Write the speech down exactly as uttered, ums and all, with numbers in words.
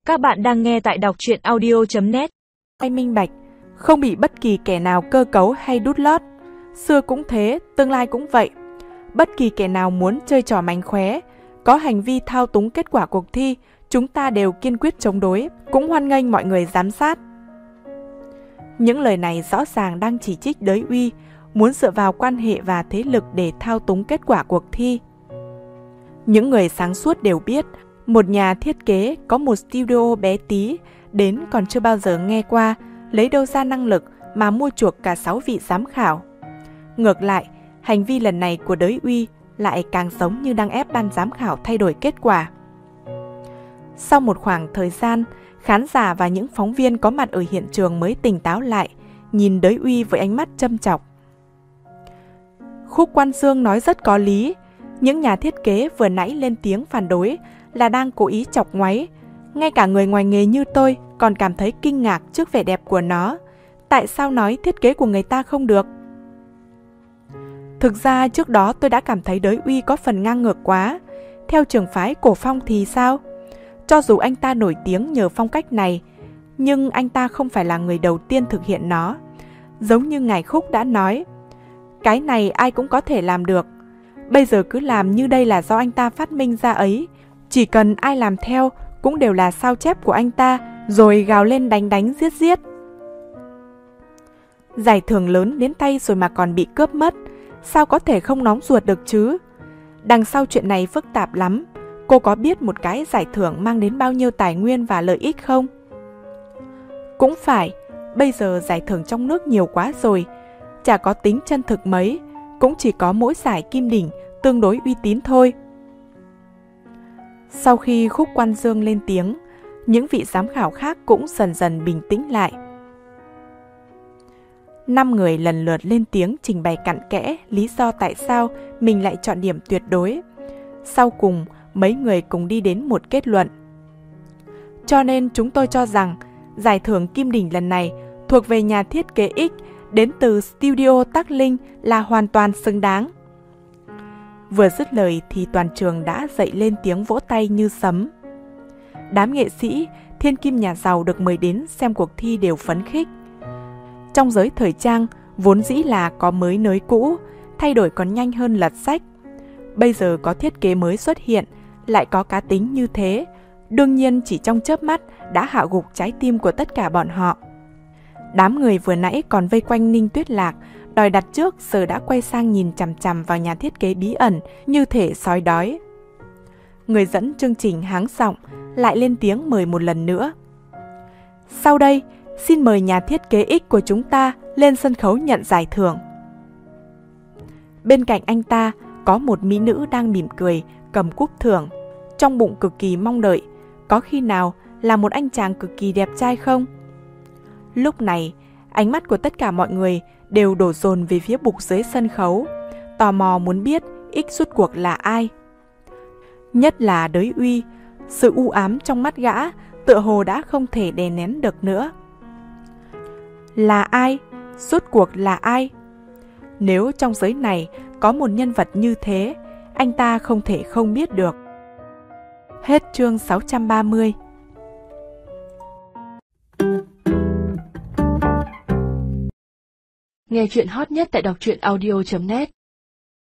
Các bạn đang nghe tại đọc truyện audio chấm net. Ai minh bạch, không bị bất kỳ kẻ nào cơ cấu hay đút lót. Xưa cũng thế, tương lai cũng vậy. Bất kỳ kẻ nào muốn chơi trò mánh khóe, có hành vi thao túng kết quả cuộc thi, chúng ta đều kiên quyết chống đối, cũng hoan nghênh mọi người giám sát. Những lời này rõ ràng đang chỉ trích Đới Uy, muốn dựa vào quan hệ và thế lực để thao túng kết quả cuộc thi. Những người sáng suốt đều biết, một nhà thiết kế có một studio bé tí, đến còn chưa bao giờ nghe qua, lấy đâu ra năng lực mà mua chuộc cả sáu vị giám khảo. Ngược lại, hành vi lần này của Đới Uy lại càng giống như đang ép ban giám khảo thay đổi kết quả. Sau một khoảng thời gian, khán giả và những phóng viên có mặt ở hiện trường mới tỉnh táo lại, nhìn Đới Uy với ánh mắt châm chọc. Khúc Quan Dương nói rất có lý, những nhà thiết kế vừa nãy lên tiếng phản đối là đang cố ý chọc ngoáy. Ngay cả người ngoài nghề như tôi còn cảm thấy kinh ngạc trước vẻ đẹp của nó. Tại sao nói thiết kế của người ta không được? Thực ra trước đó tôi đã cảm thấy Đới Uy có phần ngang ngược quá. Theo trường phái cổ phong thì sao? Cho dù anh ta nổi tiếng nhờ phong cách này, nhưng anh ta không phải là người đầu tiên thực hiện nó. Giống như ngài Khúc đã nói, cái này ai cũng có thể làm được. Bây giờ cứ làm như đây là do anh ta phát minh ra ấy. Chỉ cần ai làm theo cũng đều là sao chép của anh ta, rồi gào lên đánh đánh giết giết. Giải thưởng lớn đến tay rồi mà còn bị cướp mất, sao có thể không nóng ruột được chứ? Đằng sau chuyện này phức tạp lắm. Cô có biết một cái giải thưởng mang đến bao nhiêu tài nguyên và lợi ích không? Cũng phải, bây giờ giải thưởng trong nước nhiều quá rồi, chả có tính chân thực mấy, cũng chỉ có mỗi giải Kim Đỉnh tương đối uy tín thôi. Sau khi Khúc Quan Dương lên tiếng, những vị giám khảo khác cũng dần dần bình tĩnh lại. Năm người lần lượt lên tiếng trình bày cặn kẽ lý do tại sao mình lại chọn điểm tuyệt đối. Sau cùng, mấy người cùng đi đến một kết luận. Cho nên chúng tôi cho rằng giải thưởng Kim Đỉnh lần này thuộc về nhà thiết kế X đến từ studio Tắc Linh là hoàn toàn xứng đáng. Vừa dứt lời thì toàn trường đã dậy lên tiếng vỗ tay như sấm. Đám nghệ sĩ, thiên kim nhà giàu được mời đến xem cuộc thi đều phấn khích. Trong giới thời trang, vốn dĩ là có mới nới cũ, thay đổi còn nhanh hơn lật sách. Bây giờ có thiết kế mới xuất hiện, lại có cá tính như thế, đương nhiên chỉ trong chớp mắt đã hạ gục trái tim của tất cả bọn họ. Đám người vừa nãy còn vây quanh Ninh Tuyết Lạc, đòi đặt trước giờ đã quay sang nhìn chằm chằm vào nhà thiết kế bí ẩn như thể sói đói. Người dẫn chương trình háng giọng lại lên tiếng mời một lần nữa. Sau đây, xin mời nhà thiết kế X của chúng ta lên sân khấu nhận giải thưởng. Bên cạnh anh ta có một mỹ nữ đang mỉm cười, cầm cúp thưởng, trong bụng cực kỳ mong đợi, có khi nào là một anh chàng cực kỳ đẹp trai không? Lúc này, ánh mắt của tất cả mọi người đều đổ dồn về phía bục dưới sân khấu, tò mò muốn biết X rốt cuộc là ai. Nhất là Đới Uy, sự u ám trong mắt gã tựa hồ đã không thể đè nén được nữa. Là ai? Rốt cuộc là ai? Nếu trong giới này có một nhân vật như thế, anh ta không thể không biết được. Hết chương sáu trăm ba mươi. Nghe chuyện hot nhất tại đọc truyện audio chấm net.